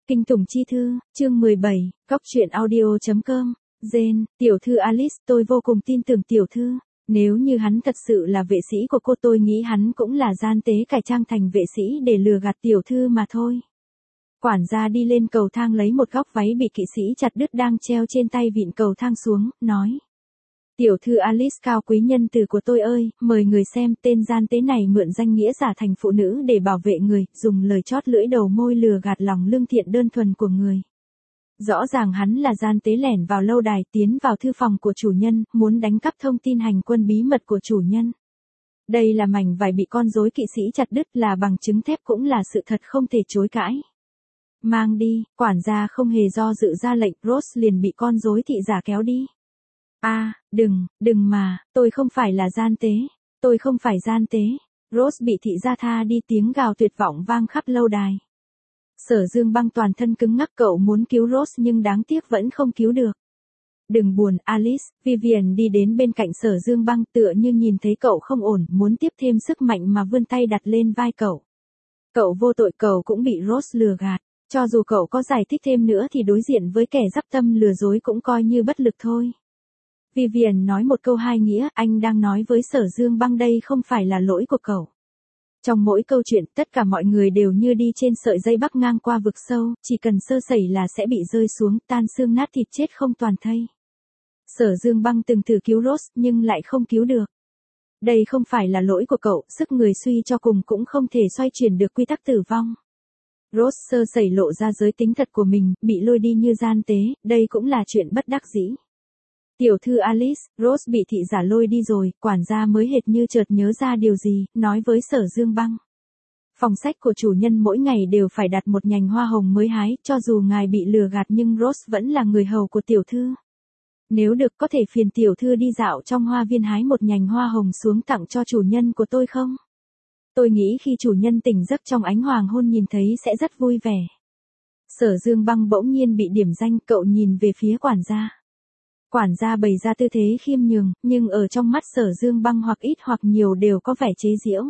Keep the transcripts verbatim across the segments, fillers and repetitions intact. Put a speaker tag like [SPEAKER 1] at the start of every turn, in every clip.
[SPEAKER 1] Kinh tủng chi thư, chương mười bảy, góc truyện audio.com, Jane, tiểu thư Alice, tôi vô cùng tin tưởng tiểu thư. Nếu như hắn thật sự là vệ sĩ của cô, tôi nghĩ hắn cũng là gian tế cải trang thành vệ sĩ để lừa gạt tiểu thư mà thôi. Quản gia đi lên cầu thang lấy một góc váy bị kỵ sĩ chặt đứt đang treo trên tay vịn cầu thang xuống, nói. Tiểu thư Alice cao quý nhân từ của tôi ơi, mời người xem, tên gian tế này mượn danh nghĩa giả thành phụ nữ để bảo vệ người, dùng lời chót lưỡi đầu môi lừa gạt lòng lương thiện đơn thuần của người. Rõ ràng hắn là gian tế lẻn vào lâu đài, tiến vào thư phòng của chủ nhân, muốn đánh cắp thông tin hành quân bí mật của chủ nhân. Đây là mảnh vải bị con rối kỵ sĩ chặt đứt, là bằng chứng thép, cũng là sự thật không thể chối cãi. Mang đi, quản gia không hề do dự ra lệnh, Rose liền bị con rối thị giả kéo đi. A, à, đừng, đừng mà, tôi không phải là gian tế, tôi không phải gian tế. Rose bị thị gia tha đi, tiếng gào tuyệt vọng vang khắp lâu đài. Sở Dương Băng toàn thân cứng ngắc, cậu muốn cứu Rose nhưng đáng tiếc vẫn không cứu được. Đừng buồn, Alice, Vivian đi đến bên cạnh Sở Dương Băng, tựa như nhìn thấy cậu không ổn, muốn tiếp thêm sức mạnh mà vươn tay đặt lên vai cậu. Cậu vô tội, cậu cũng bị Rose lừa gạt, cho dù cậu có giải thích thêm nữa thì đối diện với kẻ dắp tâm lừa dối cũng coi như bất lực thôi. Vivian nói một câu hai nghĩa, anh đang nói với Sở Dương Băng đây không phải là lỗi của cậu. Trong mỗi câu chuyện, tất cả mọi người đều như đi trên sợi dây bắc ngang qua vực sâu, chỉ cần sơ sẩy là sẽ bị rơi xuống, tan xương nát thịt, chết không toàn thây. Sở Dương Băng từng thử cứu Rose, nhưng lại không cứu được. Đây không phải là lỗi của cậu, sức người suy cho cùng cũng không thể xoay chuyển được quy tắc tử vong. Rose sơ sẩy lộ ra giới tính thật của mình, bị lôi đi như gian tế, đây cũng là chuyện bất đắc dĩ. Tiểu thư Alice, Rose bị thị giả lôi đi rồi, quản gia mới hệt như chợt nhớ ra điều gì, nói với Sở Dương Băng. Phòng sách của chủ nhân mỗi ngày đều phải đặt một nhành hoa hồng mới hái, cho dù ngài bị lừa gạt nhưng Rose vẫn là người hầu của tiểu thư. Nếu được có thể phiền tiểu thư đi dạo trong hoa viên hái một nhành hoa hồng xuống tặng cho chủ nhân của tôi không? Tôi nghĩ khi chủ nhân tỉnh giấc trong ánh hoàng hôn nhìn thấy sẽ rất vui vẻ. Sở Dương Băng bỗng nhiên bị điểm danh, cậu nhìn về phía quản gia. Quản gia bày ra tư thế khiêm nhường, nhưng ở trong mắt Sở Dương Băng hoặc ít hoặc nhiều đều có vẻ chế giễu.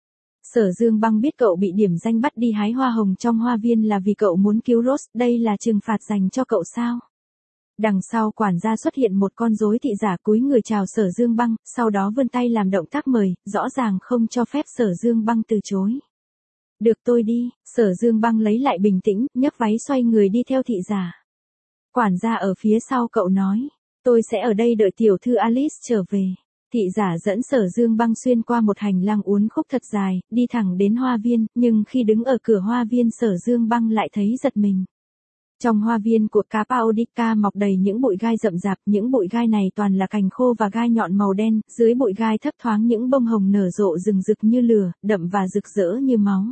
[SPEAKER 1] Sở Dương Băng biết cậu bị điểm danh bắt đi hái hoa hồng trong hoa viên là vì cậu muốn cứu Rose, đây là trừng phạt dành cho cậu sao? Đằng sau quản gia xuất hiện một con rối thị giả cúi người chào Sở Dương Băng, sau đó vươn tay làm động tác mời, rõ ràng không cho phép Sở Dương Băng từ chối. Được, tôi đi. Sở Dương Băng lấy lại bình tĩnh, nhấc váy xoay người đi theo thị giả. Quản gia ở phía sau cậu nói. Tôi sẽ ở đây đợi tiểu thư Alice trở về. Thị giả dẫn Sở Dương Băng xuyên qua một hành lang uốn khúc thật dài, đi thẳng đến hoa viên, nhưng khi đứng ở cửa hoa viên Sở Dương Băng lại thấy giật mình. Trong hoa viên của Cappadocia mọc đầy những bụi gai rậm rạp, những bụi gai này toàn là cành khô và gai nhọn màu đen, dưới bụi gai thấp thoáng những bông hồng nở rộ rừng rực như lửa, đậm và rực rỡ như máu.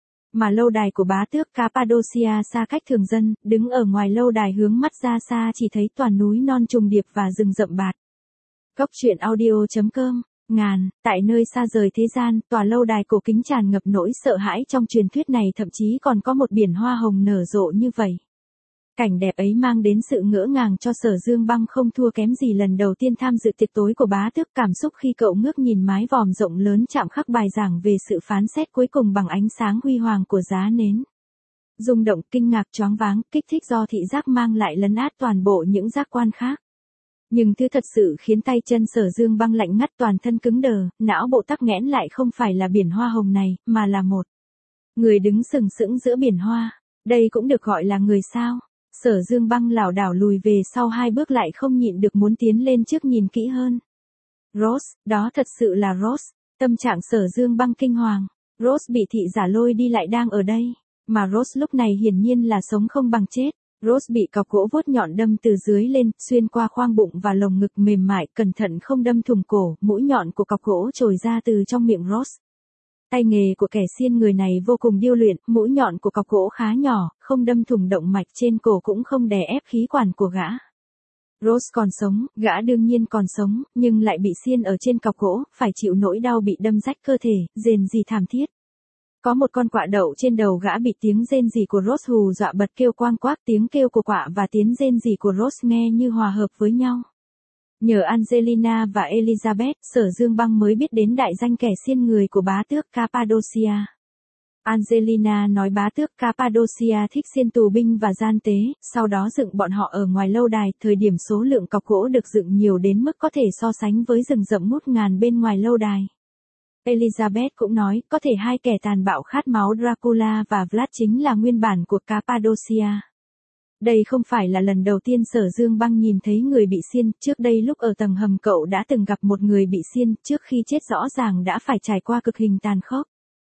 [SPEAKER 1] Mà lâu đài của bá tước Cappadocia xa cách thường dân, đứng ở ngoài lâu đài hướng mắt ra xa chỉ thấy toàn núi non trùng điệp và rừng rậm bạt. Góc truyện audio.com, ngàn, tại nơi xa rời thế gian, tòa lâu đài cổ kính tràn ngập nỗi sợ hãi, trong truyền thuyết này thậm chí còn có một biển hoa hồng nở rộ như vậy. Cảnh đẹp ấy mang đến sự ngỡ ngàng cho Sở Dương Băng không thua kém gì lần đầu tiên tham dự tiệc tối của bá tước, cảm xúc khi cậu ngước nhìn mái vòm rộng lớn chạm khắc bài giảng về sự phán xét cuối cùng bằng ánh sáng huy hoàng của giá nến. Rung động, kinh ngạc, choáng váng, kích thích do thị giác mang lại lấn át toàn bộ những giác quan khác. Nhưng thứ thật sự khiến tay chân Sở Dương Băng lạnh ngắt, toàn thân cứng đờ, não bộ tắc nghẽn lại không phải là biển hoa hồng này, mà là một người đứng sừng sững giữa biển hoa. Đây cũng được gọi là người sao? Sở Dương Băng lảo đảo lùi về sau hai bước, lại không nhịn được muốn tiến lên trước nhìn kỹ hơn. Rose, đó thật sự là Rose. Tâm trạng Sở Dương Băng kinh hoàng. Rose bị thị giả lôi đi lại đang ở đây. Mà Rose lúc này hiển nhiên là sống không bằng chết. Rose bị cọc gỗ vuốt nhọn đâm từ dưới lên, xuyên qua khoang bụng và lồng ngực mềm mại, cẩn thận không đâm thủng cổ, mũi nhọn của cọc gỗ trồi ra từ trong miệng Rose. Tay nghề của kẻ xiên người này vô cùng điêu luyện, mũi nhọn của cọc gỗ khá nhỏ, không đâm thủng động mạch trên cổ cũng không đè ép khí quản của gã. Rose còn sống, gã đương nhiên còn sống, nhưng lại bị xiên ở trên cọc gỗ, phải chịu nỗi đau bị đâm rách cơ thể, rền rỉ thảm thiết. Có một con quạ đậu trên đầu gã, bị tiếng rên rỉ của Rose hù dọa bật kêu quang quác, tiếng kêu của quạ và tiếng rên rỉ của Rose nghe như hòa hợp với nhau. Nhờ Angelina và Elizabeth, Sở Dương Băng mới biết đến đại danh kẻ xiên người của bá tước Cappadocia. Angelina nói bá tước Cappadocia thích xiên tù binh và gian tế, sau đó dựng bọn họ ở ngoài lâu đài, thời điểm số lượng cọc gỗ được dựng nhiều đến mức có thể so sánh với rừng rậm ngút ngàn bên ngoài lâu đài. Elizabeth cũng nói, có thể hai kẻ tàn bạo khát máu Dracula và Vlad chính là nguyên bản của Cappadocia. Đây không phải là lần đầu tiên Sở Dương Băng nhìn thấy người bị xiên, trước đây lúc ở tầng hầm cậu đã từng gặp một người bị xiên, trước khi chết rõ ràng đã phải trải qua cực hình tàn khốc.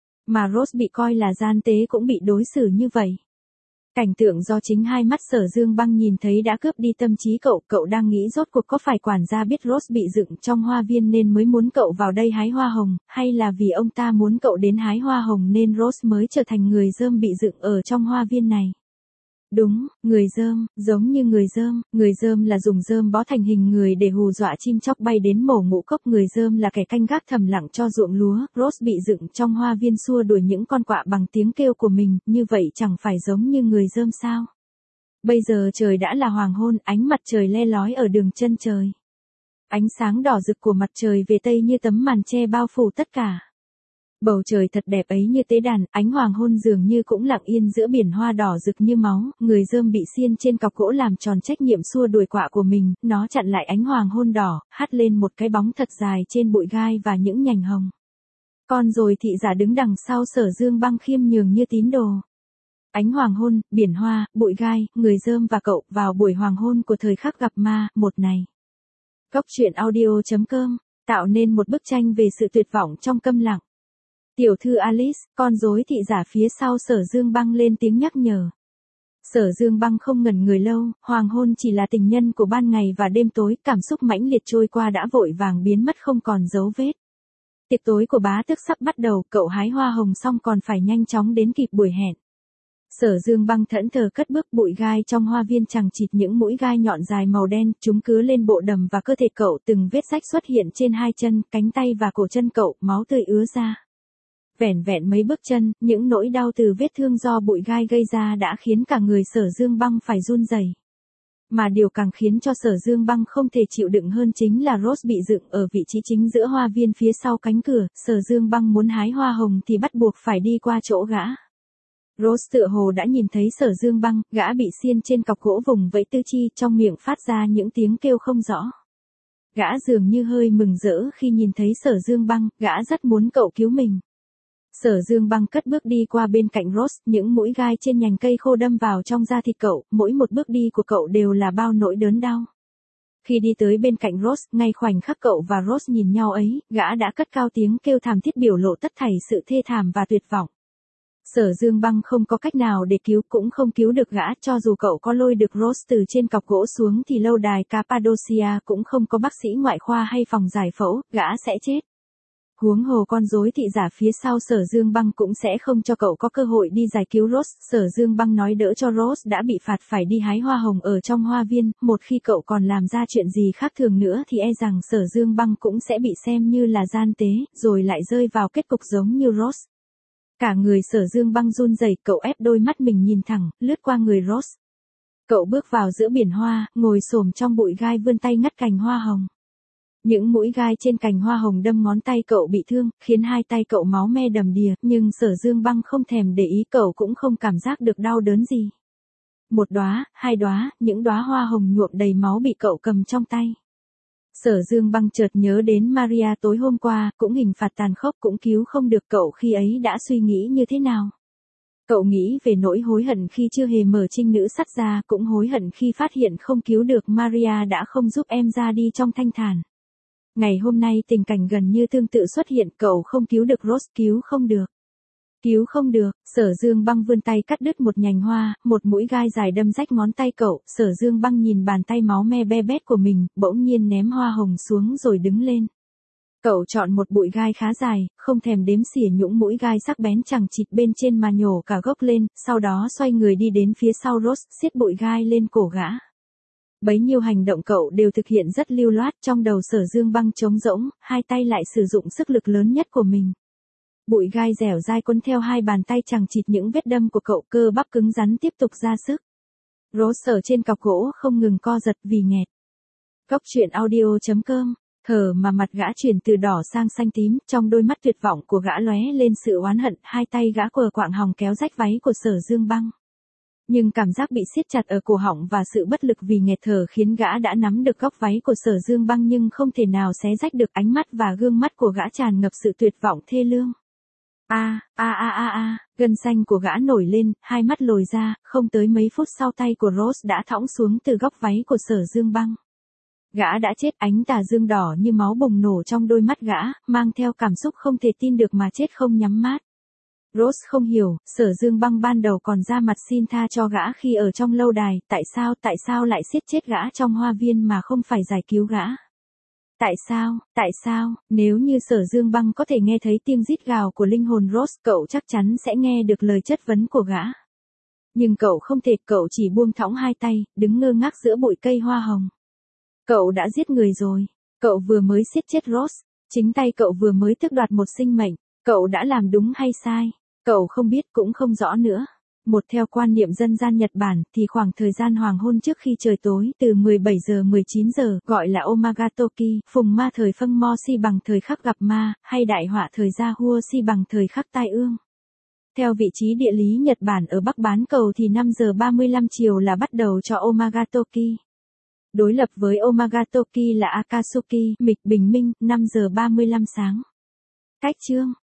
[SPEAKER 1] Mà Rose bị coi là gian tế cũng bị đối xử như vậy. Cảnh tượng do chính hai mắt Sở Dương Băng nhìn thấy đã cướp đi tâm trí cậu, cậu đang nghĩ rốt cuộc có phải quản gia biết Rose bị dựng trong hoa viên nên mới muốn cậu vào đây hái hoa hồng, hay là vì ông ta muốn cậu đến hái hoa hồng nên Rose mới trở thành người dơm bị dựng ở trong hoa viên này. Đúng, người dơm, giống như người dơm, người dơm là dùng dơm bó thành hình người để hù dọa chim chóc bay đến mổ ngũ cốc, người dơm là kẻ canh gác thầm lặng cho ruộng lúa, Rose bị dựng trong hoa viên xua đuổi những con quạ bằng tiếng kêu của mình, như vậy chẳng phải giống như người dơm sao? Bây giờ trời đã là hoàng hôn, ánh mặt trời le lói ở đường chân trời. Ánh sáng đỏ rực của mặt trời về tây như tấm màn che bao phủ tất cả. Bầu trời thật đẹp ấy như tế đàn, ánh hoàng hôn dường như cũng lặng yên giữa biển hoa đỏ rực như máu, người dơm bị xiên trên cọc gỗ làm tròn trách nhiệm xua đuổi quạ của mình, nó chặn lại ánh hoàng hôn đỏ, hắt lên một cái bóng thật dài trên bụi gai và những nhành hồng. Con rồi thị giả đứng đằng sau Sở Dương Băng khiêm nhường như tín đồ. Ánh hoàng hôn, biển hoa, bụi gai, người dơm và cậu vào buổi hoàng hôn của thời khắc gặp ma, một này. Góc truyện audio chấm com tạo nên một bức tranh về sự tuyệt vọng trong câm lặng. Tiểu thư Alice, con rối thị giả phía sau Sở Dương Băng lên tiếng nhắc nhở. Sở Dương Băng không ngẩn người lâu, hoàng hôn chỉ là tình nhân của ban ngày và đêm tối, cảm xúc mãnh liệt trôi qua đã vội vàng biến mất không còn dấu vết. Tiệc tối của bá tước sắp bắt đầu, cậu hái hoa hồng xong còn phải nhanh chóng đến kịp buổi hẹn. Sở Dương Băng thẫn thờ cất bước, bụi gai trong hoa viên chằng chịt những mũi gai nhọn dài màu đen, chúng cứa lên bộ đầm và cơ thể cậu, từng vết rách xuất hiện trên hai chân, cánh tay và cổ chân cậu, máu tươi ứa ra. Vẻn vẹn mấy bước chân, những nỗi đau từ vết thương do bụi gai gây ra đã khiến cả người Sở Dương Băng phải run rẩy. Mà điều càng khiến cho Sở Dương Băng không thể chịu đựng hơn chính là Rose bị dựng ở vị trí chính giữa hoa viên phía sau cánh cửa, Sở Dương Băng muốn hái hoa hồng thì bắt buộc phải đi qua chỗ gã. Rose tựa hồ đã nhìn thấy Sở Dương Băng, gã bị xiên trên cọc gỗ vùng vẫy tứ chi, trong miệng phát ra những tiếng kêu không rõ. Gã dường như hơi mừng rỡ khi nhìn thấy Sở Dương Băng, gã rất muốn cậu cứu mình. Sở Dương Băng cất bước đi qua bên cạnh Rose, những mũi gai trên nhành cây khô đâm vào trong da thịt cậu, mỗi một bước đi của cậu đều là bao nỗi đớn đau. Khi đi tới bên cạnh Rose, ngay khoảnh khắc cậu và Rose nhìn nhau ấy, gã đã cất cao tiếng kêu thảm thiết biểu lộ tất thảy sự thê thảm và tuyệt vọng. Sở Dương Băng không có cách nào để cứu, cũng không cứu được gã, cho dù cậu có lôi được Rose từ trên cọc gỗ xuống thì lâu đài Cappadocia cũng không có bác sĩ ngoại khoa hay phòng giải phẫu, gã sẽ chết. Huống hồ con rối thị giả phía sau Sở Dương Băng cũng sẽ không cho cậu có cơ hội đi giải cứu Rose. Sở Dương Băng nói đỡ cho Rose đã bị phạt phải đi hái hoa hồng ở trong hoa viên, một khi cậu còn làm ra chuyện gì khác thường nữa thì e rằng Sở Dương Băng cũng sẽ bị xem như là gian tế, rồi lại rơi vào kết cục giống như Rose. Cả người Sở Dương Băng run rẩy, cậu ép đôi mắt mình nhìn thẳng, lướt qua người Rose. Cậu bước vào giữa biển hoa, ngồi xổm trong bụi gai vươn tay ngắt cành hoa hồng. Những mũi gai trên cành hoa hồng đâm ngón tay cậu bị thương, khiến hai tay cậu máu me đầm đìa, nhưng Sở Dương Băng không thèm để ý, cậu cũng không cảm giác được đau đớn gì. Một đóa, hai đóa, những đóa hoa hồng nhuộm đầy máu bị cậu cầm trong tay. Sở Dương Băng chợt nhớ đến Maria tối hôm qua, cũng hình phạt tàn khốc, cũng cứu không được cậu, khi ấy đã suy nghĩ như thế nào. Cậu nghĩ về nỗi hối hận khi chưa hề mở trinh nữ sắt ra, cũng hối hận khi phát hiện không cứu được Maria đã không giúp em ra đi trong thanh thản. Ngày hôm nay tình cảnh gần như tương tự xuất hiện, cậu không cứu được Rose, cứu không được. Cứu không được, Sở Dương Băng vươn tay cắt đứt một nhành hoa, một mũi gai dài đâm rách ngón tay cậu, Sở Dương Băng nhìn bàn tay máu me be bét của mình, bỗng nhiên ném hoa hồng xuống rồi đứng lên. Cậu chọn một bụi gai khá dài, không thèm đếm xỉa những mũi gai sắc bén chằng chịt bên trên mà nhổ cả gốc lên, sau đó xoay người đi đến phía sau Rose, siết bụi gai lên cổ gã. Bấy nhiêu hành động cậu đều thực hiện rất lưu loát, trong đầu Sở Dương Băng trống rỗng, hai tay lại sử dụng sức lực lớn nhất của mình. Bụi gai dẻo dai cuốn theo hai bàn tay chằng chịt những vết đâm của cậu, cơ bắp cứng rắn tiếp tục ra sức. Rose ở trên cọc gỗ không ngừng co giật vì nghẹt. Góc truyện audio chấm com Thở mà mặt gã chuyển từ đỏ sang xanh tím, trong đôi mắt tuyệt vọng của gã lóe lên sự oán hận, hai tay gã quờ quạng hòng kéo rách váy của Sở Dương Băng. Nhưng cảm giác bị siết chặt ở cổ họng và sự bất lực vì nghẹt thở khiến gã đã nắm được góc váy của Sở Dương Băng nhưng không thể nào xé rách được. Ánh mắt và gương mắt của gã tràn ngập sự tuyệt vọng thê lương. A, a a a a, gân xanh của gã nổi lên, hai mắt lồi ra, không tới mấy phút sau tay của Rose đã thõng xuống từ góc váy của Sở Dương Băng. Gã đã chết, ánh tà dương đỏ như máu bùng nổ trong đôi mắt gã, mang theo cảm xúc không thể tin được mà chết không nhắm mắt. Rose không hiểu, Sở Dương Băng ban đầu còn ra mặt xin tha cho gã khi ở trong lâu đài, tại sao, tại sao lại siết chết gã trong hoa viên mà không phải giải cứu gã? Tại sao, tại sao, nếu như Sở Dương Băng có thể nghe thấy tiếng rít gào của linh hồn Rose, cậu chắc chắn sẽ nghe được lời chất vấn của gã. Nhưng cậu không thể, cậu chỉ buông thõng hai tay, đứng ngơ ngác giữa bụi cây hoa hồng. Cậu đã giết người rồi. Cậu vừa mới siết chết Rose. Chính tay cậu vừa mới tước đoạt một sinh mệnh. Cậu đã làm đúng hay sai? Cậu không biết cũng không rõ nữa. Một theo quan niệm dân gian Nhật Bản thì khoảng thời gian hoàng hôn trước khi trời tối từ mười bảy giờ mười chín giờ gọi là Omagatoki, phùng ma thời phân mo si bằng thời khắc gặp ma, hay đại họa thời gia hua si bằng thời khắc tai ương. Theo vị trí địa lý Nhật Bản ở Bắc bán cầu thì năm giờ ba mươi lăm chiều là bắt đầu cho Omagatoki. Đối lập với Omagatoki là Akatsuki, mịch bình minh, năm giờ ba mươi lăm sáng. Cách chương